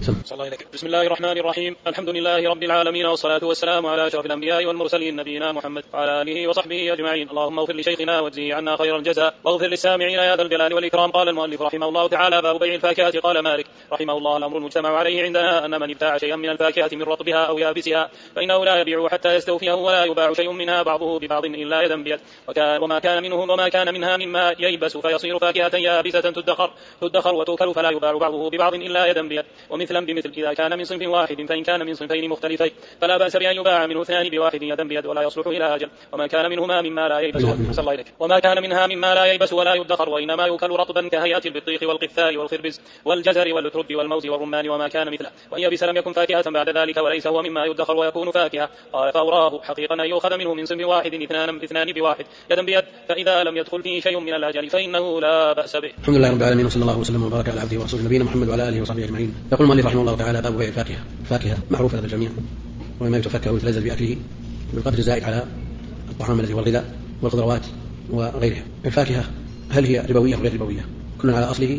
صلى الله عليه. بسم الله الرحمن الرحيم. الحمد لله رب العالمين، والصلاة والسلام على أشرف الأنبياء والمرسلين نبينا محمد وعلى آله وصحبه أجمعين. اللهم اغفر لشيخنا واجزه عنا خير الجزاء، واغفر للسامعين يا ذا الجلال والإكرام. قال المؤلف رحمه الله تعالى: باب بيع الفاكهة. قال مالك رحمه الله: الأمر المجتمع عليه عندنا أن من ابتاع شيئا من الفاكهة من رطبها أو يابسها فإنه لا يبيع حتى يستوفيه، ولا يباع شيء منها بعضه ببعض إلا يدا بيد. وما كان منها مما ييبس فيصير فاكهة يابسة تدخر وتؤكل، فلا يباع بعضه ببعض إلا يدا بيد. ومثلا بمثل إذا كان من صنف واحد، فإن كان من صنفين مختلفين فلا بأس بأن يباع منه اثنان بواحد يدا بيد، ولا يصلح إلى أجل. وما كان منهما مما لا ييبس وما كان منها مما لا ييبس ولا يدخر، وإنما يؤكل رطبا كهيئة البطيخ والقثاء والخربز والجزر والأترب والموز والرمان وما كان مثله. وإن يبس لم يكن فاكهة بعد ذلك، وليس هو مما يدخر ويكون فاكهة. قال: فأوراه حقيقا أن يؤخذ منه من صنف واحد اثنان بواحد يدا بيد، فإذا لم يدخل فيه شيء من الأجل فإنه لا بأس به. الحمد لله رب العالمين، وصلى الله وسلم وبارك على عبده ورسوله نبينا محمد وعلى آله وصحبه أجمعين. يقول المؤلف رحمه الله تعالى: باب بيع الفاكهة معروفة لدى الجميع، وما يتفكر ويتلذذ بأكله بالقدر الزائد على الطعام الذي هو الغذاء والخضروات وغيرها. الفاكهة هل هي ربوية أو غير ربوية؟ كل على أصله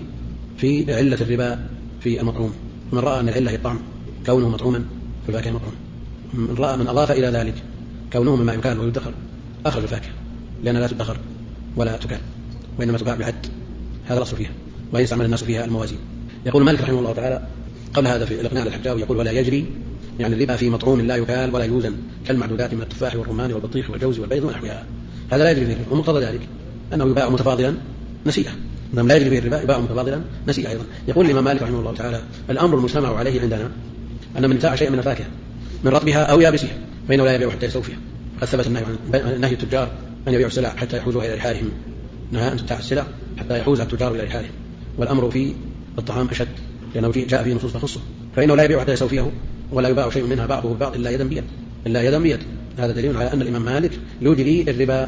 في علة الربا في المطعوم. من رأى أن العلة هي الطعم كونه مطعوما فالفاكهة مطعوم. من أضاف إلى ذلك كونه مما يكال ويدخر أخرج الفاكهة، لأنها لا تدخر ولا تكال، وإنما تباع بالحد. هذا الأصل فيها، ويستعمل الناس فيها الموازين. يقول مالك رحمه الله تعالى قبل هذا في الإقناع الحجاوي، يقول: ولا يجري، يعني الربا في مطعوم لا يكال ولا يوزن، كالمعدودات من التفاح والرمان والبطيخ والجوز والبيض ونحوها. هذا لا يجري فيه. ومقتضى ذلك أنه يباع متفاضلا نسيئة. لا يجري فيه الربا، يباع متفاضلا نسيئة أيضا. يقول الإمام مالك رحمه الله تعالى: الأمر المجتمع عليه عندنا أن من ابتاع شيئا من الفاكهة من رطبها أو يابسها فإنه لا يبيع حتى يستوفيها. قد ثبت نهي التجار أن يبيعوا السلع حتى يحوزوها إلى رحالهم. نهى أن تبتاع السلع حتى يحوزها التجار إلى رحالهم. والأمر في الطعام أشد، لأنه جاء فيه نصوص تخصه، فإنه لا يبيع حتى يستوفيه، ولا يباع شيء منها بعضه ببعض إلا يدا بيد. هذا دليل على أن الإمام مالك يجري الربا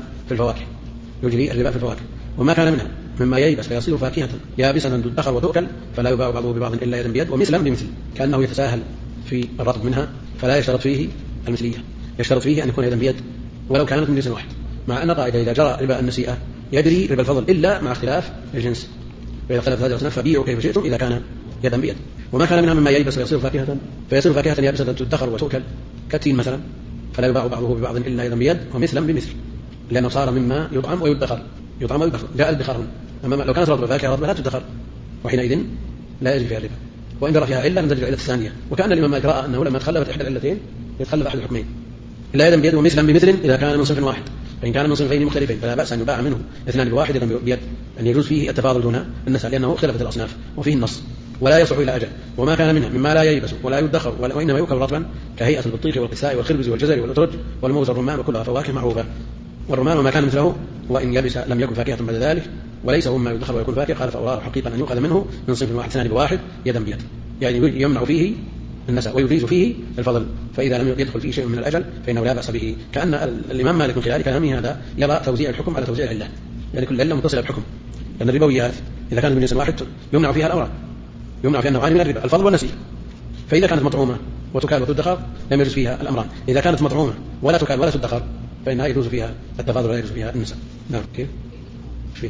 في الفواكه. وما كان منها مما ييبس فيصير فاكهة يابسة تدخر وتؤكل، فلا يباع بعضه ببعض إلا يدا بيد. ومثلا بمثل، كأنه يتساهل في الرطب منها، فلا يشترط فيه المثلية، يشترط فيه أن يكون يدا بيد ولو كانت من جنس واحد. مع أن قاعدة إذا جرى ربا النسيئة يجري ربا الفضل إلا مع اختلاف الجنس، فإذا اختلفت هذه الأصناف فبيعوا كيف شئتم إذا كان يدا بيد. وما كان منها مما ييبس فيصير فاكهة يابسة تدخر وتؤكل، كالتين مثلا، فلا يباع بعضه ببعض إلا يدا بيد. ومثلا بمثل، لأنه صار مما يطعم ويدخر جاء الادخار. أما لو كانت رطبة فاكهة رطبة لا تدخر، وحينئذ لا يجري فيها الربا. وإن جرى فيها علة نزل العلة الثانية. وكأن الإمام مالك رأى أنه لما تخلفت إحدى العلتين يتخلف أحد الحكمين، إلا يدا بيد. ومثلا بمثل إذا كان من صنف واحد، فإن كان من صنفين مختلفين فلا بأس أن يباع منه اثنان بواحد يدا بيد، أن يجوز فيه التفاضل دون النساء، لأنه اختلفت الأصناف وفيه النص. ولا يصح إلى أجل. وما كان منها مما لا ييبس ولا يدخر وإنما يؤكل رطبا كهيئة البطيخ والقثاء والخربز والجزر والأترج والموز والرمان، وكلها فواكه معروفة. والرمان وما كان مثله وإن يبس لم يكن فاكهة بعد ذلك، وليس هو مما يدخر ويكون فاكهة. قال: فأوراه حقيقة أن يؤخذ منه من صنف واحد اثنان بواحد يدا بيد، يعني يمنع فيه النساء ويجيز فيه الفضل، فإذا لم يدخل فيه شيء من الأجل فإنه لا بأس به. كأن الإمام مالك من خلال كلامه هذا يرى توزيع الحكم على توزيع العلة، يعني كل علة متصلة بحكم. لأن الربويات إذا كانت من جنس واحد يمنع فيها الأوراق، يمنع فيها النوعان من الربا، الفضل والنسيء. فإذا كانت مطعومة وتكال وتدخر لم يجوز فيها الأمران. إذا كانت مطعومة ولا تكال ولا تدخر فإنها يجوز فيها التفاضل ولا يجوز فيها النساء. نعم. كيف؟ فيه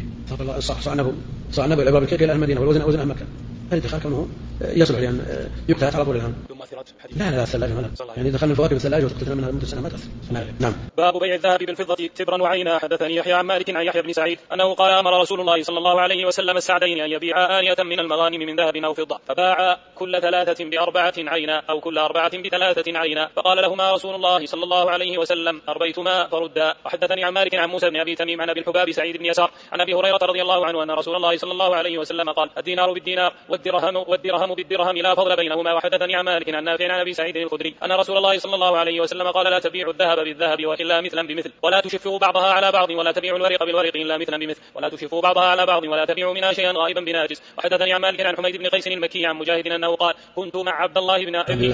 صعنب العبارة بالكيك إلى المدينة والوزن أوزن أهل مكة. هل الادخار كونه يصلح لأن يقتات على طول الآن؟ لا الثلاجة ولا يعني دخلنا الفواكه بالثلاجة وتقتلنا منها مدة سنة ما تأثر. نعم. باب بيع الذهب بالفضة تبرا وعينا. حدثني يحيى عن مالك عن يحيى بن سعيد أنه قال: أمر رسول الله صلى الله عليه وسلم السعدين أن يبيعا آنية من المغانم من ذهب أو فضة، فباع كل 3 ب4 عينا أو كل 4 ب3 عينا، فقال لهما رسول الله صلى الله عليه وسلم: أربيتما فردا. وحدثني عن مالك عن موسى بن أبي تميم عن أبي الحباب سعيد بن يسار عن أبي هريرة رضي الله عنه أن رسول الله صلى الله عليه وسلم قال: الدينار بالدينار والدرهم بالدرهم لا فضل بينهما. وحدثني عن مالك عن نافع عن أبي سعيد الخدري أن رسول الله صلى الله عليه وسلم قال: لا تبيعوا الذهب بالذهب وإلا مثلا بمثل، ولا تشفوا بعضها على بعض، ولا تبيعوا الورق بالورق إلا مثلا بمثل، ولا تشفوا بعضها على بعض، ولا تبيعوا منها شيئا غائبا بناجس. وحدثني عن مالك عن حميد بن قيس المكي عن مجاهد أنه قال: كنت مع عبد الله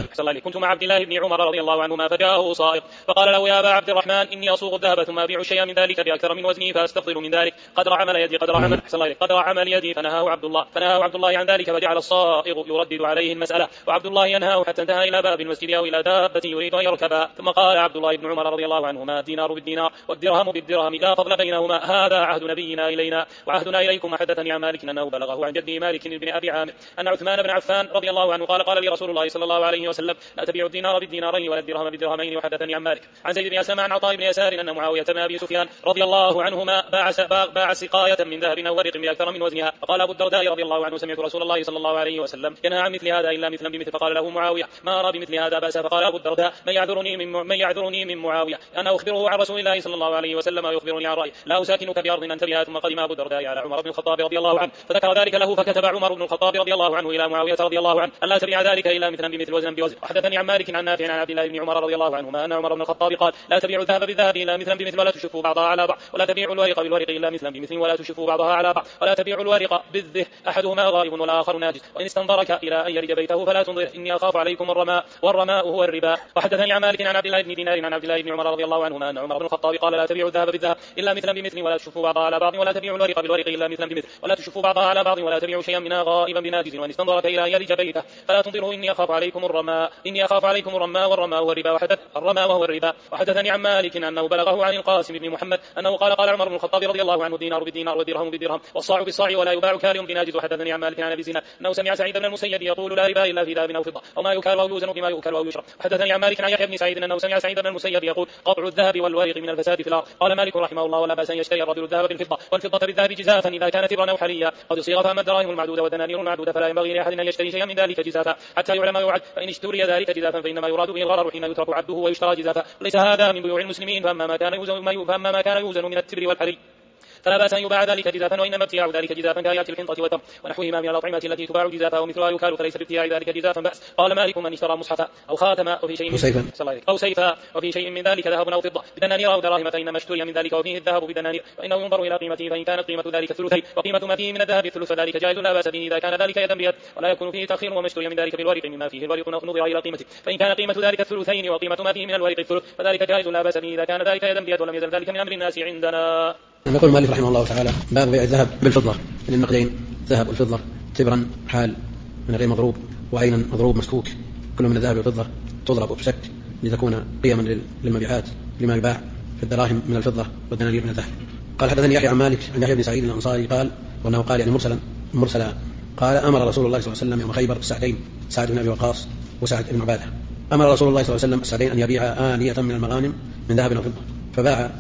بن عمر رضي الله عنهما فجاءه صائغ فقال له: يا أبا عبد الرحمن، إني أصوغ الذهب ثم أبيع شيئا من ذلك بأكثر من وزني فأستفضل من ذلك قدر عمل يدي فنهاه عبد الله عن ذلك، فجعل الصائغ يردد عليه المسألة، وعبد الله ينهاه حتى انتهى إلى باب المسجد أو إلى دابة يريد أن يركبها. ثم قال عبد الله بن عمر رضي الله عنهما: الدينار بالدينار والدرهم بالدرهم لا فضل بينهما، هذا عهد نبينا إلينا وعهدنا إليكم. وحدثني عن مالك أنه بلغه عن جده مالك بن أبي عامر أن عثمان بن عفان رضي الله عنه قال لي رسول الله صلى الله عليه وسلم: لا تبيع الدينار بالدينارين ولا الدرهم بالدرهمين. وحدثني عن مالك عن زيد بن أسلم عن عطاء بن يسار أن معاوية بن أبي سفيان رضي الله عنهما باع سقاية من ذهب أو ورق بأكثر من وزنها. فقال أبو الدرداء رضي الله عنه: سمعت رسول الله صلى الله عليه وسلم ينهى عن مثل هذا إلا مثلا بمثل. فقال له معاوية: ما أرى بمثل هذا بأسا. فقال أبو الدرداء: من يعذرني من معاوية أنا أخبره عن رسول الله صلى الله عليه وسلم ويخبرني عن رأي، لا أساكنك بأرض أنت بها. ثم قدم أبو الدرداء على عمر بن الخطاب رضي الله عنه فذكر ذلك له، فكتب عمر بن الخطاب رضي الله عنه إلى معاوية رضي الله عنه ألا تبيع ذلك إلا مثلا بمثل وزنا بوزن. وحدثني عن مالك عن نافع عن عبد الله بن عمر رضي الله عنهما أن عمر بن الخطاب قال: لا تبيع الذهب بالذهب إلا مثلا بمثل ولا تشفوا بعضها على بعض، ولا تبيع الورق بالورق إلا مثلا بمثل ولا تشفوا بعضها على بعض، ولا تبيع الورق بالذه أحدهما غائب والآخر ناجز، وإن استنظرك إلى أن يرج بيته فلا تنظره إني أخاف عليكم الرماء والرماء هو الربا. وحدثني عن مالك عن عبد الله بن دينار عن عبد الله بن عمر رضي الله عنهما أن عمر بن الخطاب قال: لا تبيع الذهب بالذهب إلا مثلا بمثل ولا تشفوا بعضها على بعض، ولا تبيع الورق بالورق إلا مثلا بمثل ولا تشفوا بعضها على بعض، ولا تبيع شيئا منها غائبا بناجز، وإن استنظرك إلى أن يرج بيته فلا تنظره إني أخاف عليكم الرماء والرماء هو الربا. وهو الربا. وحدثني عن مالك أنه بلغه عن القاسم بن محمد أنه قال عمر بن الخطاب رضي الله عنه: الدينار بالدينار والدرهم بالدرهم والصاع بالصاع ولا يباع كال بناجز. وحدثني عن مالك عن أبي زناد أنه سمع سعيد بن المسيب يقول: لا ربا إلا في ذهب أو فضة أو ما يكال أو يوزن بما يؤكل أو يشرب. وحدثني عن مالك عن يحيى بن سعيد أنه سمع سعيد بن المسيب يقول: قطع الذهب والورق من الفساد في الأرض. قال مالك رحمه الله: ولا بأس أن يشتري الرجل الذهب بالفضة والفضة بالذهب جزافا إذا كانت تبرا أو حليا قد صيغ، فأما الدراهم المعدودة والدنانير المعدودة فلا ينبغي لأحد أن يشتري شيئا من ذلك جزافا حتى يعلم ما يوعد، فإن اشتري ذلك جزافا فإنما يراد به الغرر حين يترك عبده ويشترى جزافا، وليس هذا من بيوع المسلمين. فأما ما كان يوزن من التبر والحرير فلا بأس أن يباع ذلك جزافا، وإنما ابتياع ذلك جزافا كآيات الحنطة والتمر ونحوهما من الأطعمة التي تباع جزافا ومثلها يكال فليس بابتياع ذلك جزافا بأس. قال مالك: من اشترى مصحفا أو خاتما وفي سيفا وفي شيء من ذلك ذهب أو فضة بدنانير أو دراهم فإنما اشتري من ذلك وفيه الذهب بدنانير، فإنه ينظر إلى قيمته، فإن كانت قيمة ذلك الثلثين وقيمة ما فيه من الذهب الثلث فذلك جائز لا بأس به إذا كان ذلك يدا بيد ولا يكون فيه تأخير. وما اشتري من ذلك بالورق مما فيه الورق نظر إلى قيمته، فإن كان قيمة ذلك الثلثين وقيمة ما فيه من الورق الثلث فذلك جائز لا بأس به إذا كان ذلك يدا بيد ولم يزل ذلك من أمر الناس عندنا. يقول مالك رحمه الله تعالى: باب بيع الذهب بالفضة من النقدين، ذهب والفضة تبرا حال من غير مضروب وعينا مضروب مسكوك، كل من الذهب والفضة تضرب وتشك لتكون قيما للمبيعات لما يباع في الدراهم من الفضة والدنانير من الذهب. قال: حدثني يحيى عن مالك عن يحيى بن سعيد الأنصاري قال، وأنه قال يعني مرسلا قال: أمر رسول الله صلى الله عليه وسلم يوم خيبر السعدين، سعد بن أبي وقاص وسعد بن عبادة، أمر رسول الله صلى الله عليه وسلم السعدين أن يبيع آنية من المغانم من ذهب وفضة، فباع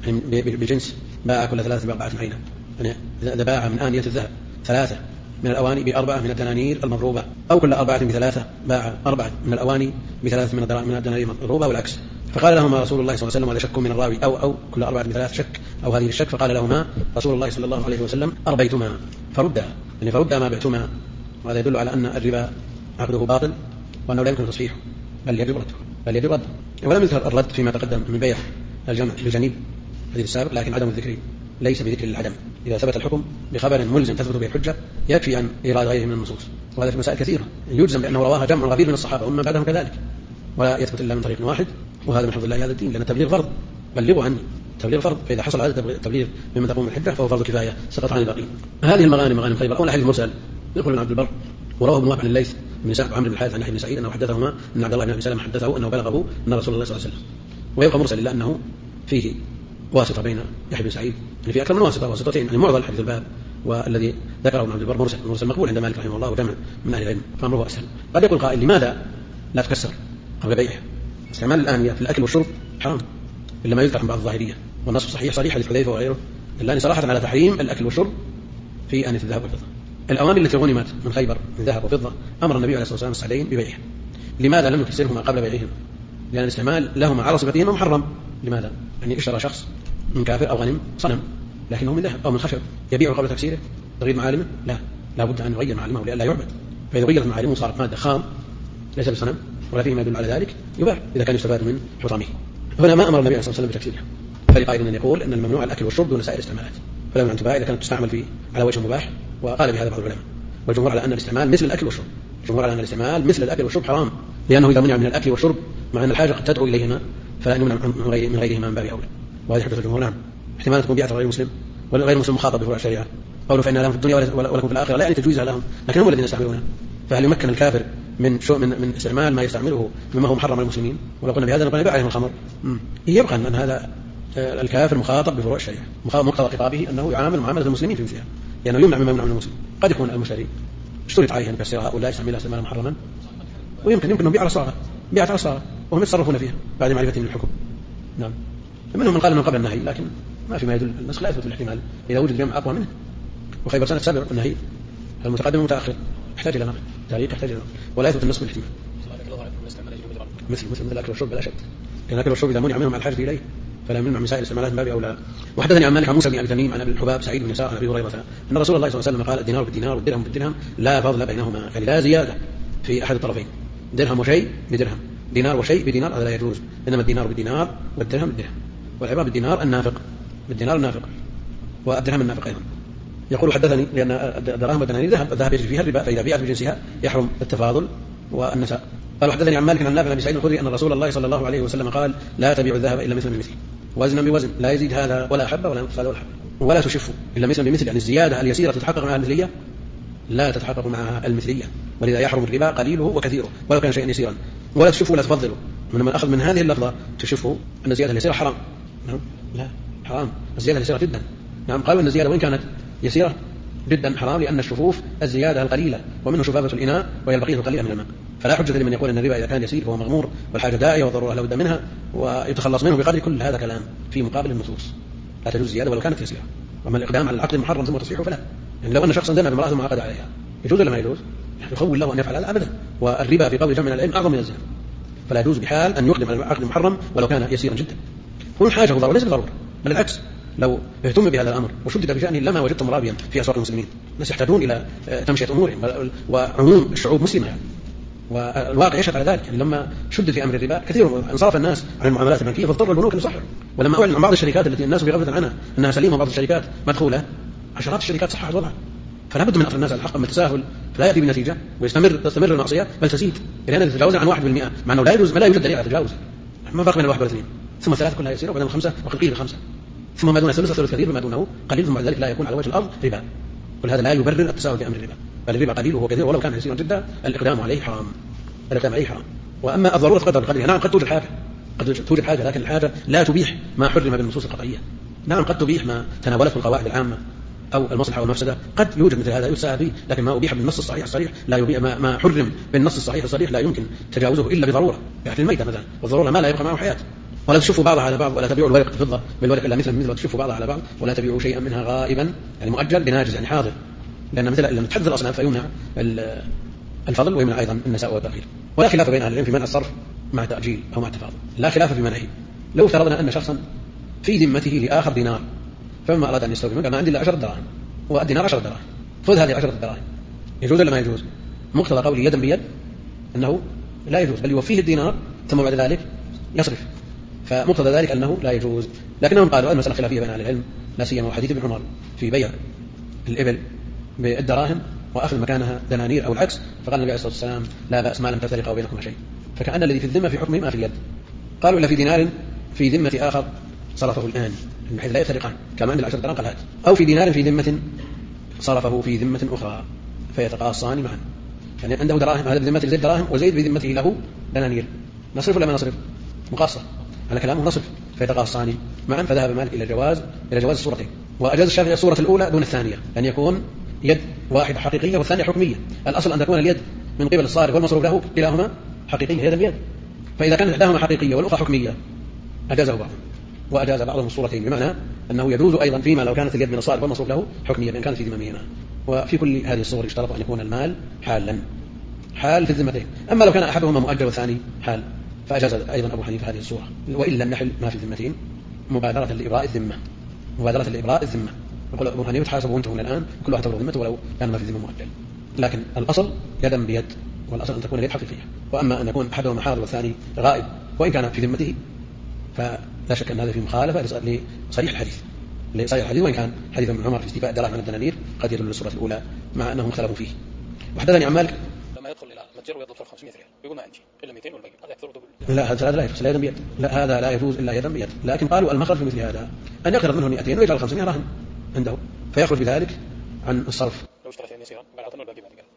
بجنس، باع كل 3 ب4 عينا، يعني إذا باع من آنية الذهب 3 من الأواني ب4 من الدنانير المضروبة، أو كل 4 ب3 باع 4 من الأواني ب3 من الدنانير المضروبة والعكس. فقال لهما رسول الله صلى الله عليه وسلم: وهذا شك من الراوي، أو كل 4 ب3 شك، أو هذه الشك. فقال لهما رسول الله صلى الله عليه وسلم: أربيتما فردا، يعني فردا ما بعتما. وهذا يدل على أن الربا عقده باطل وأنه لا يمكن تصحيحه بل يجب رده. ولم يذكر الرد فيما تقدم من بيع الجمع بالجنيب الحديث السابق، لكن عدم الذكر ليس بذكر العدم. إذا ثبت الحكم بخبر ملزم تثبت به الحجة يكفي عن إيراد غيره من النصوص، وهذا في مسائل كثيرة يجزم بأنه رواها جمع غفير من الصحابة ومن بعدهم كذلك، ولا يثبت إلا من طريق واحد، وهذا من حفظ الله هذا الدين، لأن التبليغ فرض، بلغوا عني، تبليغ فرض، فإذا حصل هذا التبليغ ممن تقوم الحجة فهو فرض كفاية سقط عن الباقين. هذه المغانم مغانم خيبر. أول حديث مرسل يقول ابن عبد البر ورواه ابن وهب عن الليث بن سعد وعمرو بن الحارث عن يحيى بن سعيد أنه حدثهما أن عبد الله بن أبي سلمة حدثه أنه بلغه أن رسول الله صلى الله عليه وسلم، ويبقى مرسل إلا أنه فيه واسطة بين يحيى بن سعيد، يعني في أكثر من واسطتين، يعني معضل حديث الباب، والذي ذكره ابن عبد البر مرسل مقبول عند مالك رحمه الله وجمع من أهل العلم، فأمره أسهل. قد يقول قائل: لماذا لا تكسر قبل بيعه؟ استعمال الآنية في الأكل والشرب حرام إلا ما يذكر عن بعض الظاهرية، والنص صحيح حديث حذيفة وغيره دلان صراحة على تحريم الأكل والشرب في آنية الذهب والفضة. الأواني التي غنمت من خيبر من ذهب وفضة أمر النبي عليه الصلاة والسلام السعدين ببيعها. لماذا لم يكسرهما قبل بيعهما؟ لأن الاستعمال لهما على صفتهما محرم. لماذا؟ يعني اشترى شخص من كافر أو غنم صنم لكنه من ذهب أو من خشب، يبيعه قبل تكسيره تغيير معالمه؟ لا بد أن يغير معالمه لئلا يعبد، فإذا غيرت معالمه صارت مادة خام ليس بصنم ولا فيه ما يدل على ذلك يباع إذا كان يستفاد من حطامه. هنا ما أمر النبي صلى الله عليه وسلم بتكسيرها، فلقائل أن يقول أن الممنوع الأكل والشرب دون سائر الاستعمالات، فلا يمنع أن تباع إذا كانت تستعمل على وجه مباح، وقال بهذا بعض العلماء. والجمهور على أن الاستعمال مثل الأكل والشرب، حرام، لأنه إذا منع من الأكل والشرب مع أن الحاجة قد تدعو إليهما فلا يمنع من غيرهما من باب أولى. وهذه حجة الجمهور. نعم، احتمال تكون بيعة غير مسلم والغير مسلم مخاطب بفروع الشريعة، قالوا فإن لهم في الدنيا ولكم في الآخرة، لا يعني تجويزها لهم، لكن هم الذين يستعملونها. فهل يمكن الكافر من استعمال ما يستعمله مما هو محرم على المسلمين؟ ولو قلنا بهذا نقول يبيع عليهم الخمر. يبقى أن هذا الكافر مخاطب بفروع الشريعة، مقتضى خطابه أنه يعامل معاملة المسلمين في مثلها، لأنه يمنع مما يمنع من المسلم. قد يكون المشتري اشترط عليه أن يكسر هؤلاء يستعملها استعمالا محرما، ويمكن أن يبيع على الصغار، بيعت على الصغار وهم يتصرفون فيها بعد معرفتهم بالحكم. نعم. منهم من قال أنه قبل النهي، لكن ما في ما يدل، النسخ لا يثبت الاحتمال إذا وجد جمع أقوى منه. وخيبر سنة 7 النهي، المتقدم والمتأخر يحتاج إلى نقل، تاريخ يحتاج إلى نقل، ولا يثبت النسخ بالاحتمال. مثل الأكل والشرب بلا شك، لأن الأكل والشرب إذا منع منهم على الحاجة إليه فلا يمنع من سائر الاستعمالات باب أولى. وحدثني عن مالك عن موسى بن أبي تميم عن أبي الحباب سعيد بن يسار عن أبي هريرة أن رسول الله صلى الله عليه وسلم قال: الدينار بالدينار والدرهم بالدرهم لا فضل بينهما، يعني لا زيادة في أحد الطرفين، درهم وشيء بدرهم، دينار وشيء بدينار، هذا لا يجوز، إنما الدينار بالدينار والدرهم بالدرهم. والعبارة بالدينار النافق، بالدينار النافق، والدرهم النافق أيضا. يقول حدثني لأن الدراهم والدنانير ذهب يجري فيها الربا، فإذا بيعت بجنسها يحرم التفاضل والنساء. قال حدثني عن مالك عن نافع بن سعيد الخدري أن رسول الله صلى الله عليه وسلم قال: لا تبيع الذهب إلا مثل بمثل، وزنا بوزن، لا يزيد هذا ولا حبة ولا ينقص هذا ولا حبة، ولا تشف إلا مثل بمثل، يعني الزيادة اليسيرة تتحقق معها المثلية لا تتحقق معها المثلية، ولذا يحرم الربا قليله وكثيره ولو كان شيئا يسيرا، ولا تشف ولا تفضله. من أخذ من هذه اللفظة تشفه أن الزيادة اليسيرة حرام. نعم، لا حرام، الزيادة اليسيرة جدا. نعم، قالوا أن الزيادة وإن كانت يسيرة جدا حرام، لأن الشفوف الزيادة القليلة، ومنه شفافة الإناء وهي البقية القليلة من الماء. فلا حجة لمن يقول أن الربا إذا كان يسير فهو مغمور والحاجة داعية والضرورة لا بد منها ويتخلص منه بقدر، كل هذا كلام في مقابل النصوص. لا تجوز زيادة ولو كانت يسيرة. وما الإقدام على العقد المحرم ثم تصحيحه فلا، يعني لو أن شخصا دنا بامرأة ثم عقد عليها يجوز ولا ما يجوز؟ يخول له أن يفعل هذا أبدا. والربا في قول جمع من العلم أعظم من الزنا، فلا يجوز بحال أن يقدم على العقد المحرم ولو كان يسيرا جدا. كل حاجة وضرورة ليس بضرورة، بل العكس، لو اهتم بهذا الأمر وشدد بشأنه لما وجدتم رابيا في أسواق المسلمين. الناس يحتاجون إلى تمشية أمورهم، وعموم الشعوب مسلمة يعني. والواقع يشهد على ذلك، يعني لما شدد في أمر الربا كثير انصرف الناس عن المعاملات البنكية فاضطر البنوك أن يصححوا. ولما أعلن عن بعض الشركات التي الناس في غفلة عنها أنها سليمة وبعض الشركات مدخولة، عشرات الشركات صححت وضعها. فلا بد من أخذ الناس على الحق، أما التساهل فلا يأتي بنتيجة وتستمر المعصية بل تزيد إلى أن تتجاوز عن 1%، مع أنه لا يوجد دليل على التجاوز. ما فرق بين الواحد والاثنين، ثم الثلاثة كلها يسيرة، وبين الخمسة وقد قيل الخمسة، ثم ما دون الثلث ثلث كثير، بما دونه قليل، ثم بعد ذلك لا يكون على وجه الأرض ربا. كل هذا لا يبرر التساهل في أمر الربا، بل الربا قليل وهو كثير، ولو كان يسيرا جدا الإقدام عليه حرام. وأما الضرورة قدر بقدرها، نعم قد توجد حاجة، لكن الحاجة لا تبيح ما حرم بالنصوص القطعية. نعم قد تبيح ما تناولته القواعد العامة أو المصلحة والمفسدة، قد يوجد مثل هذا يتساهل فيه، لكن ما أبيح بالنص الصحيح الصريح لا يبيح، ما حرم بالنص الصحيح الصريح لا يمكن تجاوزه إلا بضرورة، يعني الميتة مثلا، والضرورة ما لا يبقى معه حياة. ولا تشفوا بعضها على بعض، ولا تبيعوا الورق الفضة بالورق إلا مثل ولا تشفوا بعضها على بعض، ولا تبيعوا شيئا منها غائبا، يعني مؤجل بناجز يعني حاضر، لأن مثل لما تحدث الأصنام فيمنع الفضل ويمنع أيضا النساء والتأخير. ولا خلاف بين أهل العلم في منع الصرف مع تأجيل أو مع التفاضل، لا خلاف في منعه. لو افترضنا أن شخصا في ذمته لآخر دينار، فما أراد أن يستوفي منه قال ما عندي إلا 10 دراهم والدينار 10 دراهم، خذ هذه 10 دراهم، يجوز ولا ما يجوز؟ مقتضى قوله يدا بيد أنه لا يجوز، بل يوفيه الدينار ثم بعد ذلك يصرف، فمقتضى ذلك أنه لا يجوز. لكنهم قالوا المسألة خلافية بين أهل العلم، لا سيما حديث ابن عمر في بيع الإبل بالدراهم وأخذ مكانها دنانير أو العكس، فقال النبي عليه الصلاة والسلام لا بأس ما لم تفترق بينكما شيء، فكأن الذي في الذمة في حكمه ما في اليد. قالوا إلا في دينار في ذمة آخر صرفه الآن بحيث لا يفترقان، كما أن 10 دراهم قال هات، أو في دينار في ذمة صرفه في ذمة أخرى فيتقاصان معا، يعني عنده دراهم، هذا بذمته زيد دراهم وزيد بذمته له دنانير، نصرف ولا ما نصرف؟ مقاصة على كلامه نصرف، فيتقاصان معا. فذهب مالك إلى جواز الصورتين، وأجاز الشافعي الصورة الأولى دون الثانية، أن يكون يد واحدة حقيقية والثانية حكمية. الأصل أن تكون اليد من قبل الصارف والمصروف له كلاهما حقيقية يدا بيد، فإذا كانت إحداهما حقيقية والأخرى حكمية أجازه بعضهم، وأجاز بعضهم الصورتين، بمعنى أنه يجوز أيضا فيما لو كانت اليد من الصارف والمصروف له حكمية بإن كانت في ذممهما. وفي كل هذه الصور يشترط أن يكون المال حال في الذمتين. أما لو كان أحدهما مؤجل والثاني حال فأجاز أيضا أبو حنيفة هذه الصورة، وإلا النحل ما في الذمتين مبادرة لإبراء الذمة. يقول أبو حنيفة تحاسبوا وانتهوا الآن كل واحد تبرر ذمته ولو كان ما في ذمة مؤجل، لكن الأصل يدا بيد، والأصل أن تكون اليد حقيقية. وأما أن يكون أحدهما حاضر والثاني غائب وإن كان في ذمته فلا شك أن هذا في مخالفة لصريح الحديث، وإن كان حديث ابن عمر في استيفاء الدراهم عن الدنانير قد يدل للصورة الأولى مع أنهم اختلفوا فيه. وحدثني عن مالك لما يدخل إلى متجر ويطلب 500 ريال يقول ما عندي إلا 200 والباقي هذا يكثر لا هذا لا يجوز، لا يدا بيد، لا هذا لا يجوز إلا يدا بيد. لكن قالوا المخرج في مثل هذا أن يقرض منه 200 ويجعل 500 رهن عنده، فيخرج بذلك عن الصرف. لو اشترى 200 يسيرا قال أعطنا الباقي بعد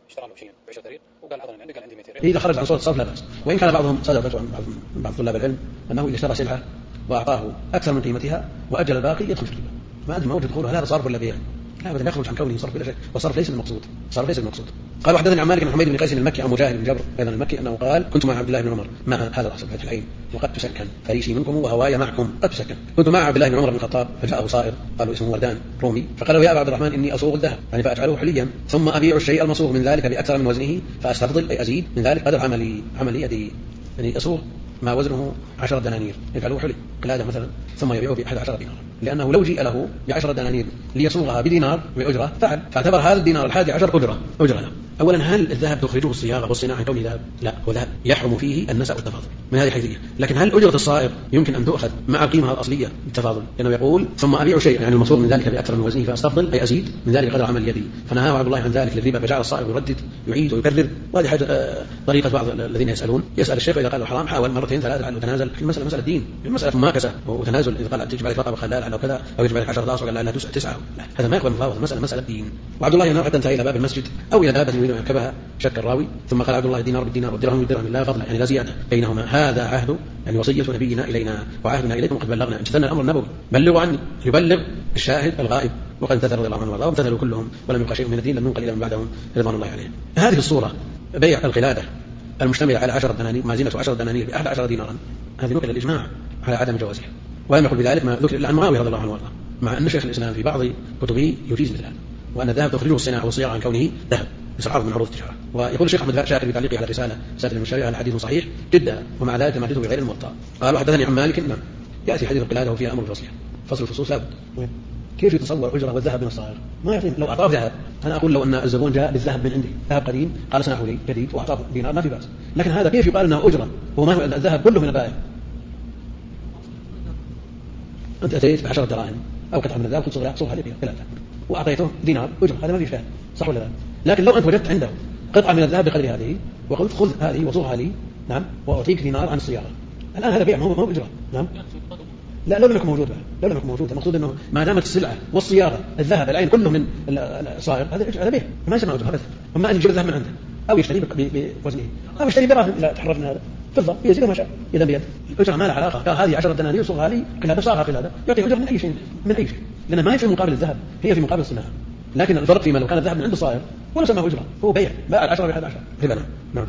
اشترى له شيء ب 10 ريال وقال عطني عندي، قال عندي 200 ريال. إذا خرج عن صورة الصرف لا بأس. وإن كان بعضهم صدر فتوى عن بعض طلاب العلم أنه إذا اشترى سلعة وأعطاه أكثر من قيمتها وأجل الباقي يدخل في الربا. ما أدري ما وجه دخوله، هذا صرف ولا بيع؟ لا أبدا، يخرج عن كونه صرف بلا شيء، والصرف ليس المقصود، الصرف ليس المقصود. قال وحدثني عن مالك بن حميد بن قيس المكي عن مجاهد بن جبر أيضا المكي أنه قال كنت مع عبد الله بن عمر مع هذا الأصل فتح العين وقد تسكن فريسي منكم وهواي معكم قد تسكن. كنت مع عبد الله بن عمر بن الخطاب فجاءه صائر قالوا اسمه وردان رومي فقال له يا أبا عبد الرحمن إني أصوغ الذهب يعني فأجعله حليا ثم أبيع الشيء المصوغ من ذلك بأكثر من وزنه فأستفضل أي أزيد من ذلك قدر عملي يدي يعني أصوغ ما وزنه 10 دنانير يجعله حلي قلادة مثلا ثم يبيعه ب11 دينار، لأنه لو جيء له ب10 دنانير ليصوغها بدينار بأجرة فعل، فاعتبر هذا الدينار 11 أجرة له. أولا هل الذهب تخرجه الصياغة والصناعة عن كونه ذهب؟ لا، هو ذهب يحرم فيه النسأ والتفاضل من هذه الحيثية. لكن هل أجرة الصائغ يمكن أن تؤخذ مع القيمة الأصلية بالتفاضل؟ لأنه يقول ثم أبيع شيء يعني المصوغ من ذلك بأكثر من وزنه فأستفضل أي أزيد من ذلك قدر عمل يدي، فنهاه عبد الله عن ذلك للربا فجعل الصائغ يردد يعيد ويكرر. وهذه حاجة طريقة بعض الذين يسأل الشيخ إذا قال حرام حاول مرتين ثلاثة لعله تنازل في المسألة مسألة دين، المسألة مماكسة وتنازل. إذا قال تجب عليك رقبة خلال أو كذا أو يجب عليك 10 داس وقال لا 9 هذا ما يقبل مفاوضة، مسألة دين. وعبد الله ينهى حتى انتهى إلى باب المسجد أو إلى دابة يريد أن يركبها شك الراوي ثم قال عبد الله الدينار بالدينار والدرهم بالدرهم لا فضل يعني لا زيادة بينهما، هذا عهد يعني وصية نبينا إلينا وعهدنا إليكم وقد بلغنا. امتثلنا الأمر النبوي بلغوا عني يبلغ الشاهد الغائب وقد امتثل رضي الله عنه وارضاه وامتثلوا كلهم ولم يبقى شيء من الدين لم ينقل إلى من بعدهم رضوان الله عليهم. هذه الصورة بيع القلادة المشتملة على 10 دنانير ما زينته 10 دنانير ب11 دينارا هذه نقل الإجماع على عدم جوازها، ولم يقل بذلك ما ذكر إلا عن معاوية رضي الله عنه وارضاه، مع أن شيخ الإسلام في بعض كتبه يجيز مثل هذا وأن الذهب تخرجه الصناعة والصياغة عن كونه ذهب يصير عرض من عروض التجارة. ويقول الشيخ أحمد شاكر في تعليقه على الرسالة ساتر المشاريع على حديث صحيح جدا ومع ذلك ما حديثه بغير الموطأ. قال وحدثني عن مالك نعم يأتي حديث القلادة وفيها أمر فصيح فصل الفصوص لابد. كيف يتصور أجرة والذهب من الصائغ؟ ما يعطيني. لو أعطاه ذهب أنا أقول لو أن الزبون جاء بالذهب من عندي ذهب قديم قال صنعه لي جديد وأعطاه دينار ما في بأس، لكن هذا كيف يقال أنه أجرة هو ما الذهب كله من البائع؟ أنت أتيت ب10 دراهم أو قطعة من الذهب قلت صغها لي بها وأعطيته دينار أجرة هذا ما في إشكال صح ولا لا؟ لكن لو أنت وجدت عنده قطعة من الذهب بقدر هذه وقلت خذ هذه وصوغها لي نعم وأعطيك دينار عن الصياغة، الآن هذا بيع ما هو أجرة نعم. لا لم يكن موجود المقصود أنه ما دامت السلعة والصياغة الذهب العين كله من الصائغ هذا بيع ما يسمى أجرة أبدا. أما أن يجيب الذهب من عنده أو يشتري بوزنه أو يشتري براهم إذا تحرر من هذا فضة يزيد ما شاء يدا بيد. الأجرة ما لها علاقة قال هذه 10 دنانير صوغها لي قلادة صاغها قلادة يعطي أجرة من أي شيء لأن ما هي في مقابل الذهب هي في مقابل الصناعة، لكن الفرق فيما لو كان الذهب من عند الصائغ ولا سماه أجرة هو بيع باع 10 ب11 ربا نعم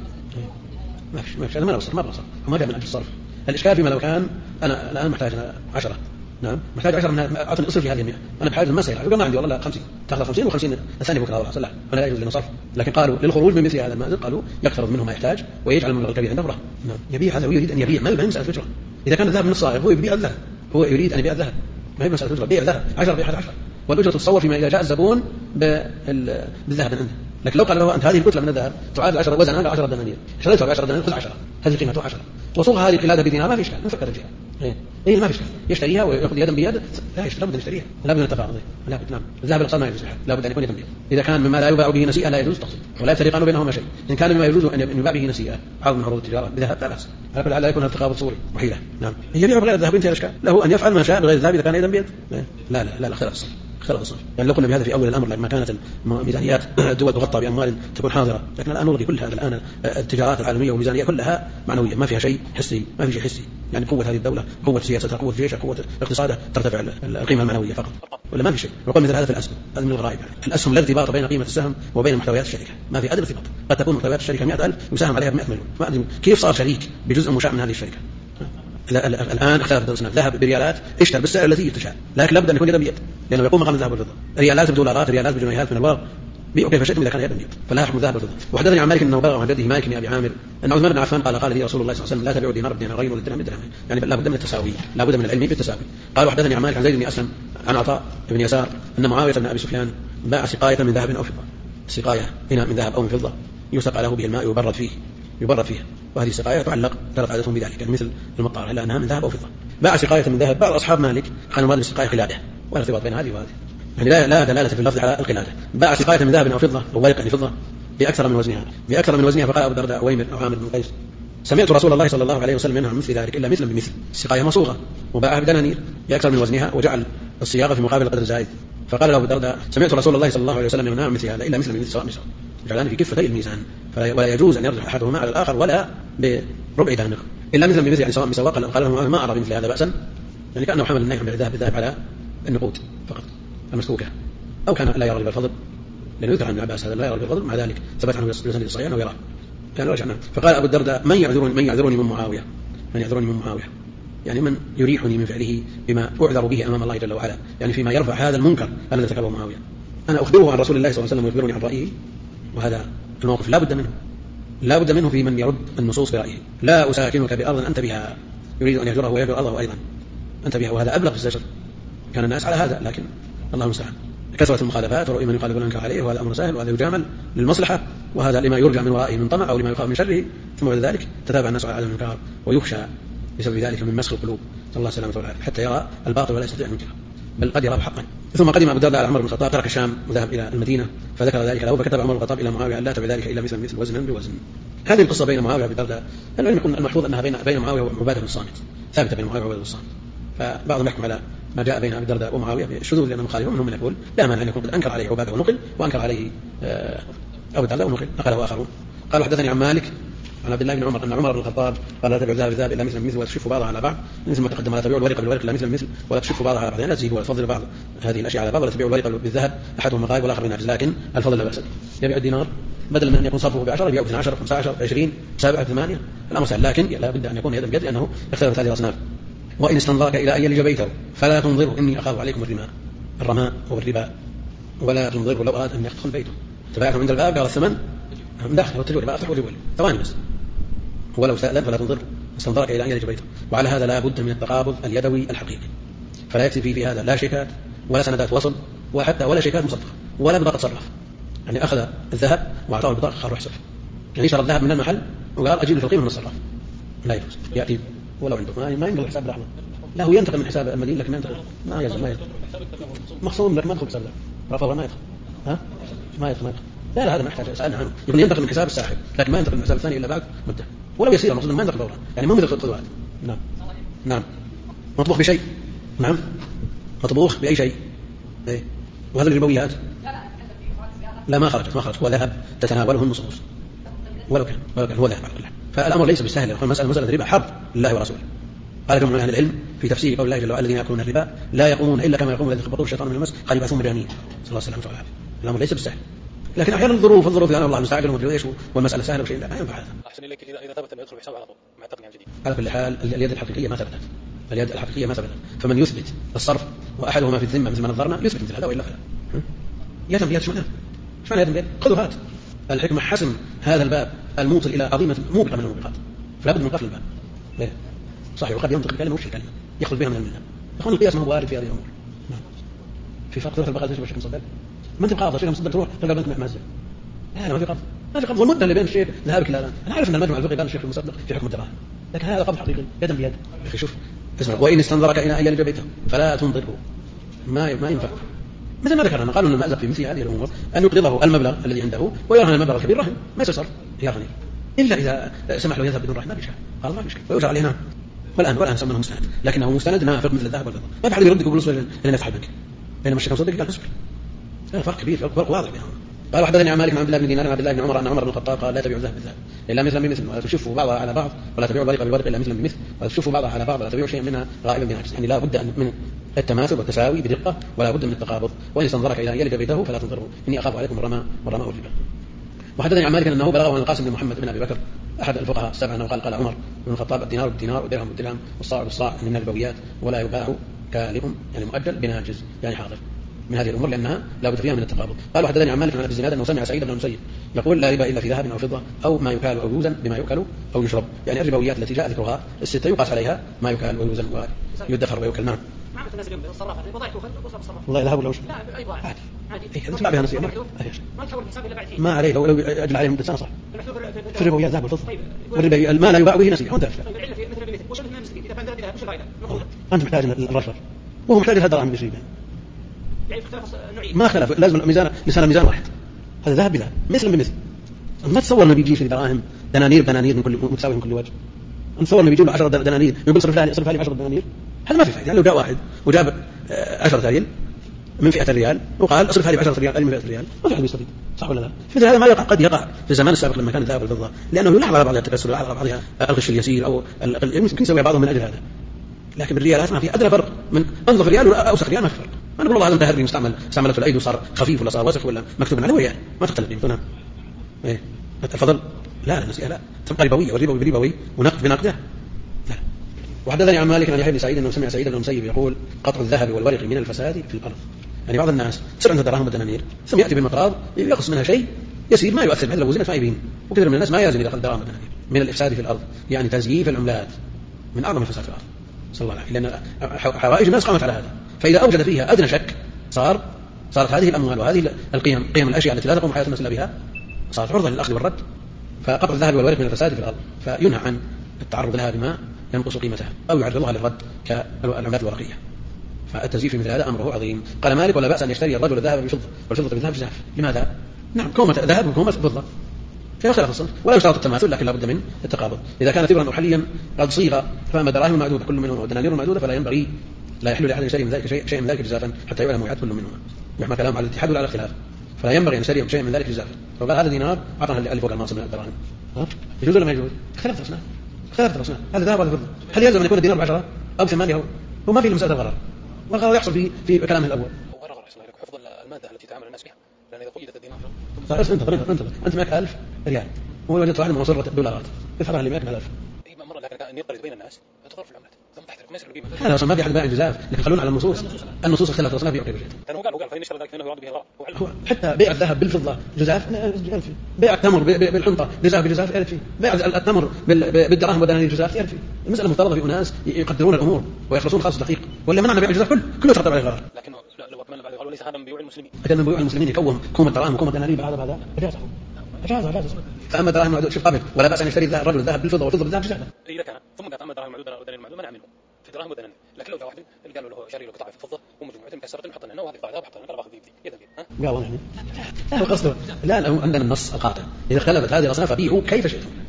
ما فيش هذا ما بصر وما جاء من أجل الصرف. الإشكال فيما لو كان أنا الآن محتاج 10 نعم محتاج 10 منها أعطني أصرف في هذه 100 أنا بحاجة ما سيلعب يقول ما عندي والله لا 50 تأخذ 50 و50 الثاني بكرة والله صلح فلا يجوز لنا صرف. لكن قالوا للخروج من مثل هذا المأزق قالوا يقترض منه ما يحتاج ويجعل المبلغ الكبير عنده رهن نعم يبيع هذا ويريد أن يبيع ما هي مسألة أجرة. إذا كان الذهب من الصائغ هو يبيع الذهب هو يريد أن يبيع الذهب ما هي مسألة أجرة بيع الذهب 10 بيع 11 والأجرة تتصور فيما إذا جاء الزبون بالذهب من عنده. لكن لو قال له أنت هذه الكتلة من الذهب تعادل 10 وزنها 10 دنانير اشتريتها ب 10 دنانير خذ 10 هذه قيمتها 10 وصوغها هذه قلادة بدينار ما في إشكال نفكر الجهة إيه ما في إشكال يشتريها ويأخذ يدا بيد لا لابد أن يشتريها لابد أن يتفاوض لابد نعم الذهب الأصل ما يجوز لابد أن يكون يدا بيد. إذا كان مما لا يباع به نسيئة لا يجوز تقسيط ولا يفترقان بينهما شيء. إن كان مما يجوز أن يباع به نسيئة عرض من عروض التجارة بذهب لا بأس على كل حال لا يكون التقابض صوري وحيلة نعم يبيع بغير الذهب انتهى الإشكال له أن يفعل ما شاء بغير الذهب إذا كان يدا بيد لا خلاص الصرف يعني لو قلنا بهذا في أول الأمر لما كانت ميزانيات الدول تغطى بأموال تكون حاضرة لكن الآن نلغي كل هذا. الآن التجارات العالمية والميزانية كلها معنوية ما فيها شيء حسي ما في شيء حسي يعني قوة هذه الدولة قوة سياستها قوة جيشها قوة اقتصادها ترتفع القيمة المعنوية فقط ولا ما في شيء. وقال مثل هذا في الأسهم هذا من الغرائب يعني. الأسهم لا ارتباط بين قيمة السهم وبين محتويات الشركة ما في أدنى ارتباط قد تكون محتويات الشركة 100,000 يساهم عليها ب 100 مليون ما أدري كيف صار شريك بجزء مشاع من هذه الشركة. الآن اختلفت درسنا الذهب بريالات اشترى بالسعر التي تشاء لكن لابد أن يكون يدا بيد لأنه يقوم مقام الذهب والفضة ريالات بدولارات ريالات بجنيهات من الورق بيعوا كيف شئتم إذا كان يدا بيد فلا يحكم الذهب والفضة. وحدثني عن مالك أنه بلغ عن جده مالك بن أبي عامر أن عثمان بن عفان قال لي رسول الله صلى الله عليه وسلم لا تبيعوا دينار بدينارين ولا درهم بدرهم يعني لا بد من التساوي لا بد من العلم بالتساوي. قال وحدثني عن مالك عن زيد بن أسلم عن عطاء بن يسار أن معاوية بن أبي سفيان باع سقاية من ذهب أو فضة سقاية هنا من ذهب أو من فضة يسقى له به الماء يبرد فيه وهذه السقاية تعلق ترت عادتهم بذلك يعني مثل المطار إلا أنها من ذهب أو فضة. باع سقاية من ذهب بعض أصحاب مالك كان المراد بالسقاية قلادة ولا ارتباط بين هذه وهذه يعني لا دلالة في اللفظ على القلادة. باع سقاية من ذهب أو فضة أو ورق فضة بأكثر من وزنها فقال أبو الدرداء عويمر أو عامر بن قيس سمعت رسول الله صلى الله عليه وسلم منها مثل ذلك إلا مثلا بمثل السقاية مصوغة وباعها بدنانير بأكثر من وزنها وجعل الصياغة في مقابل القدر الزائد فقال له أبو الدرداء سمعت رسول الله صلى الله عليه وسلم منها مثل هذا إلا مثل بمثل سواء يجعلان في كفتي الميزان، ولا يجوز أن يرجع أحدهما على الآخر ولا بربع دانق إلا مثل بمثل، يعني سواء بسواء. قال له ما أرى بمثل هذا بأسا، يعني كأنه حمل النهي بالذهب على النقود فقط المسكوكة، أو كان لا يرى بالفضل، لأنه يذكر عن ابن عباس هذا لا يرى بالفضل، مع ذلك ثبت عنه بسند الصحيح أنه يرى. كان رجعنا. فقال أبو الدرداء من يعذرني من معاوية، يعني من يريحني من فعله بما أعذر به أمام الله جل وعلا، يعني فيما يرفع هذا المنكر الذي ارتكبه معاوية. أنا أخبره عن رسول الله صلى الله عليه وسلم ويخبرني عن رأيه، وهذا الموقف لا بد منه في من يرد النصوص برأيه. لا أساكنك بأرض أنت بها، يريد أن يهجره ويهجر أرضه أيضا أنت بها، وهذا أبلغ في الزجر. كان الناس على هذا، لكن الله المستعان كثرة المخالفات ورؤية من يخالف المنكر عليه، وهذا أمر سهل، وهذا يجامل للمصلحة، وهذا لما يرجع من ورائه من طمع أو لما يخاف من شره. ثم بعد ذلك تتابع الناس على المنكر، ويخشى بسبب ذلك من مسخ القلوب، صلى الله عليه وسلم، حتى يرى الباطل ولا يستطيع أن ينكره، بل قد يراه حقا. ثم قدم أبو الدرداء على عمر بن الخطاب، ترك الشام وذهب إلى المدينة، فذكر ذلك له، فكتب عمر بن الخطاب إلى معاوية أن لا تبع ذلك إلا مثل وزنا بوزن. هذه القصة بين معاوية وأبي الدرداء. العلم يكون المحفوظ أنها بين معاوية وعبادة بن الصامت، ثابتة بين معاوية وعبادة بن الصامت. فبعضهم يحكم على ما جاء بين أبي الدرداء ومعاوية بالشذوذ لأنه مخالف، منهم من يقول لا مانع أن يكون قد أنكر عليه عبادة ونقل، وأنكر عليه أبو الدرداء ونقل، نقله آخرون. قالوا حدثني عن مالك عن عبد الله بن عمر أن عمر بن الخطاب قال لا تبيع الذهب بالذهب إلا مثل بمثل ولا تشف بعضها على بعض، مثل ما تقدم، لا تبيع الورق بالورق إلا مثل بمثل ولا تشف بعضها على بعض، يعني لا تزيد ولا تفضل بعض هذه الأشياء على بعض، ولا تبيع الورق بالذهب أحدهم غائب والآخر بناجز، لكن الفضل لا بأس. يبيع الدينار بدل من أن يكون صرفه ب10 يبيع 12 15 20 7 8، الأمر سهل، لكن لا بد أن يكون يدا بيد لأنه اختلفت هذه الأصناف. وإن استنظرك إلى أن يلج بيته فلا تنظره إني أخاف عليكم الرماء والربا، ولا تنظره لو أراد أن يدخل بيته. تبايعهم عند الباب قال الثمن داخل والتجول بقى تحول ثواني بس، ولو سأل فلا تنظره استنظرك إلى أن يلج بيته. وعلى هذا لا بد من التقابض اليدوي الحقيقي، فلا يكفي في هذا لا شيكات ولا سندات وصل وحتى ولا شيكات مصدقة ولا بطاقة صرف، يعني أخذ الذهب وأعطاه البطاقة خار وحسب، يعني شرى الذهب من المحل وقال أجيب في القيمة من الصراف، لا يجوز. يأتي ولو عنده ما ينقل حساب لحظة، لا هو ينتقل من حساب المدين لكن ما يدخل مخصوم لك ما يدخل حساب رفض ما يدخل ما يدخل لا هذا ما يحتاج سألنا عنه، يكون ينتقل من حساب الساحب لكن ما ينتقل من حساب الثاني إلا بعد مدة ولو يسير، المقصود ما ينتقل فورا، يعني ما مثل الخطوات. نعم مطبوخ بشيء، نعم مطبوخ بأي شيء، وهذا الربويات لا ما خرجت هو ذهب تتناوله النصوص ولو كان هو ذهب على كل حال. فالأمر ليس بالسهل، مسألة الربا حرب لله ورسوله. قال جمع من أهل العلم في تفسير قول الله جل وعلا الذين يأكلون الربا لا يقومون إلا كما يقوم الذي يخبطه الشيطان من المس قد يبعثون باليمين، صلى الله عليه وسلم. الأمر ليس بالسهل، لكن أحيانا الظروف لأن الله مستعجل ومدري ايش والمسألة سهلة وشيء لا ينفع هذا. أحسن إليك إذا ثبت أنه يدخل بحساب على طول مع التقنية الجديدة. على كل حال اليد الحقيقية ما ثبتت، فمن يثبت الصرف وأحدهما في الذمة مثل ما نظرنا يثبت مثل هذا وإلا فلا. يدم بيد شو معنى يدم بيد؟ خذوا هات. الحكمة حسم هذا الباب الموصل إلى عظيمة موبقة من الموبقات، فلا بد من قفل الباب. ليه؟ صحيح وقد ينطق الكلمة وش الكلمة يخرج بها من الملة. إخواني القياس ما هو وارد في هذه الأمور. في فرق تروح البقال تشرب الشيخ مصدق، ما أنت قاضي الشيخ مصدق تروح تلقى بنت مهزة، لا ما في قبض والمدة اللي بين الشيخ ذهابك لا أنا عارف أن المجمع الفقهي قال الشيخ المصدق في حكم الدراهم، لكن هذا قبض حقيقي يدا بيد. أخي شوف اسمع، وإن استنظرك إلى أن يلج بيته فلا تنظره، ما ينفع. مثل ما ذكرنا قالوا أن المأزق في مثل هذه الأمور أن يقرضه المبلغ الذي عنده ويرهن المبلغ الكبير رهن ما يصير يرهن إلا إذا سمح له يذهب بدون رهن ما في شيء، قال ما في مشكلة ويرجع عليه. نعم والآن سمونه مستند، لكنه مستند نافق مثل الذهب والفضة، ما في حد يردك بفلوس لين يفتح البنك، بينما الشيخ مصدق قال اصبر، هذا فرق كبير، فرق واضح بينهم. قال حدثني عن مالك بن عبد الله بن دينار عن عبد الله بن عمر أن عمر بن الخطاب قال لا تبيعوا الذهب بالذهب إلا مثلا بمثل ولا تشفوا بعضها على بعض ولا تبيعوا الورق بالورق إلا مثلا بمثل ولا تشفوا بعضها على بعض ولا تبيعوا شيئا منها غائبا بناجز، يعني لا بد من التماثل والتساوي بدقة ولا بد من التقابض. وإن استنظرك إلى أن يلج بيته فلا تنظره إني أخاف عليكم الرماء والربا. وحدثني عن مالك أنه بلغه عن القاسم بن محمد بن أبي بكر أحد الفقهاء السبعة أنه قال عمر بن الخطاب الدينار بالدينار والدرهم بالدرهم والصاع بالصاع من الربويات ولا يباع كالب يعني مؤجل بناجز يعني حاضر من هذه الأمور لأنها لا بد فيها من التقابض. قال وحدثني عن مالك عن أبي الزناد أنه سمع سعيد بن المسيب يقول لا ربا إلا في ذهب أو فضة أو ما يكال أو يوزن بما يؤكل أو يشرب، يعني الربويات التي جاء ذكرها الستة يقاس عليها ما يكال ويوزن ويدخر ويؤكل. نعم والله لا ولا لا أي ضاع عادي تطلع بها نصيحة ما تحول حساب إلا بعد ما عليه لو أجل عليه مدة سنة صح في الربويات ذهب والفضة والربا المال لا يباع به نصيحة وانت أنت محتاج الرشوة وهو محتاج هذا الدراهم بشريبه ما خلف لازم الميزان لسان الميزان واحد، هذا ذهب بذهب مثل بمثل. ما تصور انه بيجي في دراهم دنانير من كل متساوي من كل وجه، نتصور انه بيجي له 10 دنانير يقول صرف لي 10 دنانير، هذا ما في فائده. يعني لو جاء واحد وجاب 10 ريال من فئة الريال وقال أصرف هذه ب10 ريال، من فئة الريال، ما في أحد يستفيد، صح ولا لا؟ مثل هذا ما يقع، قد يقع في الزمان السابق لما كان الذهب والفضة، لأنه يلاحظ على بعضها التكسر، يلاحظ على بعضها الغش اليسير أو يمكن يسوي بعضهم من أجل هذا. لكن بالريالات ما في أدنى فرق من أنظف ريال ولا أوسخ ريال، ما في فرق. أنا أقول والله هذا انتهى استعملته الأيدي وصار خفيف ولا صار وسخ ولا مكتوب عليه ريال، ما تختلف قيمته. إيه الفضل لا المسألة لا تبقى ربوية، والربوي بربوي ونقد بنقده. لا. وحدثني عن مالك عن يحيى بن سعيد أنه سمع سعيد بن المسيب يقول قطع الذهب والورق من الفساد في الأرض. يعني بعض الناس تصير عنده دراهم ودنانير ثم يأتي بالمقراض يقص منها شيء يسير ما يؤثر، لو وزنت ما يبين، وكثير من الناس ما يزن إذا أخذ دراهم ودنانير. من الإفساد في الأرض يعني تزييف العملات من أعظم الفساد في الأرض، صلى الله عليه وسلم، لأن حوائج الناس قامت على هذا، فإذا أوجد فيها أدنى شك صارت هذه الأموال وهذه قيم الأشياء التي لا تقوم حياة الناس إلا بها صارت عرضة للأخذ والرد. فقطع الذهب والورق من الفساد في الأرض، فينهى عن التعرض لها بما ينقص قيمتها أو يعرضها للرد كالعملات الورقية. فالتزييف مثل هذا أمره عظيم. قال مالك ولا بأس أن يشتري الرجل الذهب بفضة والفضة بالذهب بجزاف. لماذا؟ نعم كومة ذهب وكومة فضة فيها خلاف الصنف، ولا يشترط التماثل لكن لا بد من التقابض. إذا كان ثبرا أو حليا قد صيغ فأما دراهم معدودة كل منهما ودنانير معدودة فلا ينبغي لا يحل لأحد يشتري من ذلك شيء من ذلك جزافا حتى يعلم وعد كل منهما. يحمى كلام على الاتحاد ولا على الاختلاف، فلا ينبغي أن يشتري شيء من ذلك جزافا. فقال هذا دينار أعطاها لألف فوق المعصم من الدراهم، يجوز ولا ما يجوز؟ اختلفت الأصناف، هذا ذهب وهذا فضة، هل يلزم أن يكون الدينار ب10 أو ب8؟ هو ما في مسألة غرر، والغرر يحصل في كلامه الأول. وغرر حفظ المادة التي تعامل الناس بها، لأن إذا قيدت الدينار أنت معك 1000 ريال ووجدت واحد مصرة دولارات، افعلها اللي معك 1000. مرة لكن أن يقرض بين الناس تضرب في العملات ثم تحترق ما يصير قيمة. هذا أصلا ما في أحد باع جزاف، لكن خلونا على النصوص اختلفت أصلا في أقرب شيء. لأنه قال فإن اشترى ذلك فإنه يراد به الغرض. حتى بيع الذهب بالفضة جزاف يعرف فيه، بيع التمر بالحنطة جزاف يعرف فيه، بيع التمر بالدراهم ودنانير جزاف يعرف فيه. المسألة مفترضة في أناس يقدرون الأمور ويخلصون خاص دقيق، ولا منعنا بيع الجزاف كله يترتب عليه غرر. لكن لو أكملنا بعد قالوا ليس هذا من بيوع المسلمين. أكمل من بيوع المسلمين يكوم كومة دراهم وكومة دنانير بهذا أجازه. فأما الدراهم معدودة شوف قبل ولا بأس أن يشتري الرجل الذهب بالفضة والفضة بالذهب جزافا. إذا كان ثم قال أما الدراهم معدودة ودنانير معدودة منع منه في دراهم ودنانير، لكن لو جاء واحد قالوا له شاري له قطعة في الفضة ومجموعة مكسرة وحطنا هنا وهذه قطعة ذهب حطنا باخذ يدي يدا بيد قالوا يعني لا قصده لا عندنا النص القاطع إذا اختلفت هذه الأصناف فبيعوا كيف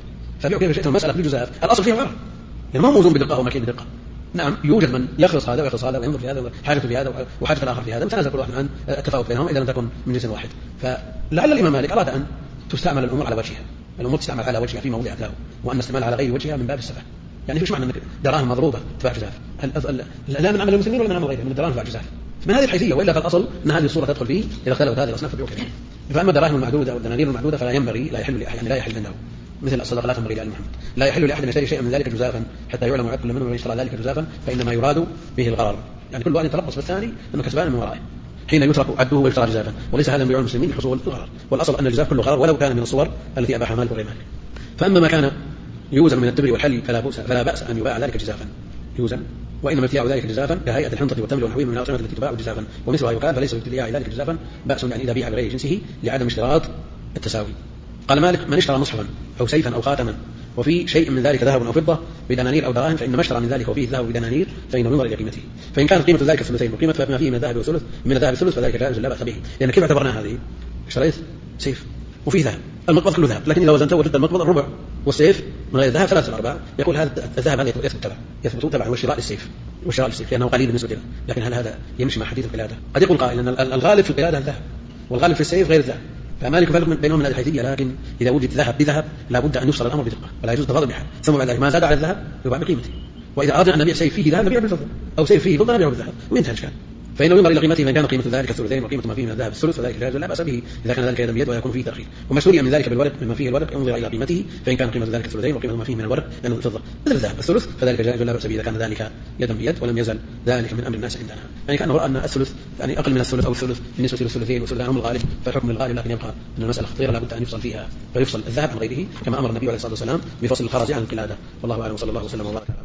شئتم المسألة في الجزاف الأصل فيها غرر لأنه ما موزون بدقة ومكين بدقة. نعم يوجد من يخلص هذا ويخلص هذا وينظر في هذا حاجته في هذا وحاجة الآخر في هذا، متنازل كل واحد عن التفاوت بينهم إذا لم تكن من جنس واحد. فلعل الإمام مالك أراد أن تستعمل الأمور على وجهها، الأمور تستعمل على وجهها في موضع له، وأن استعمال على غير وجهها من باب السفه. يعني ايش معنى انك دراهم مضروبه تباع جزاف؟ لا من عمل المسلمين ولا من عمل غيرهم، من الدراهم تباع جزاف من هذه الحيثيه، والا فالاصل ان هذه الصوره تدخل فيه اذا اختلفت هذه الاصناف فبيعوا كذا. فاما الدراهم المعدوده والدنانير المعدوده فلا ينبغي لا يحل لاحد، يعني لا يحل عنده مثل الصدقه لا تنبغي لآل محمد، لا يحل لاحد ان يشتري شيئا من ذلك جزافا حتى يعلم وعد كل منهم من يشترى ذلك جزافا فانما يراد به الغرر، يعني كل واحد يتربص بالثاني انه كسبان من ورائه حين يترك عده ويشترى جزافا، وليس هذا من بيوع المسلمين لحصول الغرر، والاصل ان الجزاف كله غرر ولو كان من الصور التي اباحها مالك وغير مالك. فاما ما كان يوزن من التبر والحلي فلا بأس أن يباع ذلك جزافا يوزن، وإنما ابتياع ذلك جزافا كهيئة الحنطة والتمر ونحوه من الأطعمة التي تباع جزافا ومثلها يقال فليس بابتياع ذلك جزافا بأس، يعني إذا بيع بغير جنسه لعدم اشتراط التساوي. قال مالك من اشترى مصحفا أو سيفا أو خاتما وفي شيء من ذلك ذهب أو فضة بدنانير أو دراهم فإن ما اشترى من ذلك وفيه ذهب بدنانير فإنه ينظر إلى قيمته، فإن كانت قيمة ذلك الثلثين وقيمة ما فيه من الذهب والثلث من الذهب الثلث فذلك جائز لا بأس به، لأن كيف اعتبرنا هذه؟ اشتريت سيف وفيه ذهب، المقبض كله ذهب، لكن إذا وزنته وجدت المقبض الربع والسيف من غير ذهب 3/4 يقول هذا الذهب هذا يثبت تبع والشراء للسيف لأنه قليل بالنسبة له، لكن هل هذا يمشي مع حديث القلادة؟ قد يقول قائل أن الغالب في القلادة الذهب والغالب في السيف غير الذهب، فمالك فرق بينهم من هذه الحيثية، لكن إذا وجد ذهب بذهب لا بد أن يفصل الأمر بدقة ولا يجوز تفاضل بحال، ثم بعد ذلك ما زاد على الذهب يباع بقيمته، وإذا أردنا أن نبيع سيف فيه ذهب نبيع بالفضة أو سيف فيه فضة نبيع بالذهب وينتهى الإشكال، فإنه ينظر إلى قيمته فإن كان قيمة ذلك الثلثين وقيمة ما فيه من الذهب الثلث فذلك جائز لا بأس به إذا كان ذلك يدا بيد ويكون فيه تأخير، وما اشتري من ذلك بالورق مما فيه الورق ينظر إلى قيمته فإن كان قيمة ذلك الثلثين وقيمة ما فيه من الورق لأنه الفضة مثل الذهب الثلث فذلك جائز لا بأس به إذا كان ذلك يدا بيد ولم يزل ذلك من أمر الناس عندنا، يعني كأنه رأى أن الثلث يعني أقل من الثلث أو الثلث بالنسبة للثلثين والثلثان هم الغالب فالحكم الغالب، لكن يبقى أن المسألة خطيرة لا بد أن يفصل فيها فيفصل الذهب عن غيره كما أمر النبي عليه الصلاة والسلام بفصل الخراج عن القلادة. والله أعلم، صلى الله وسلم وبارك.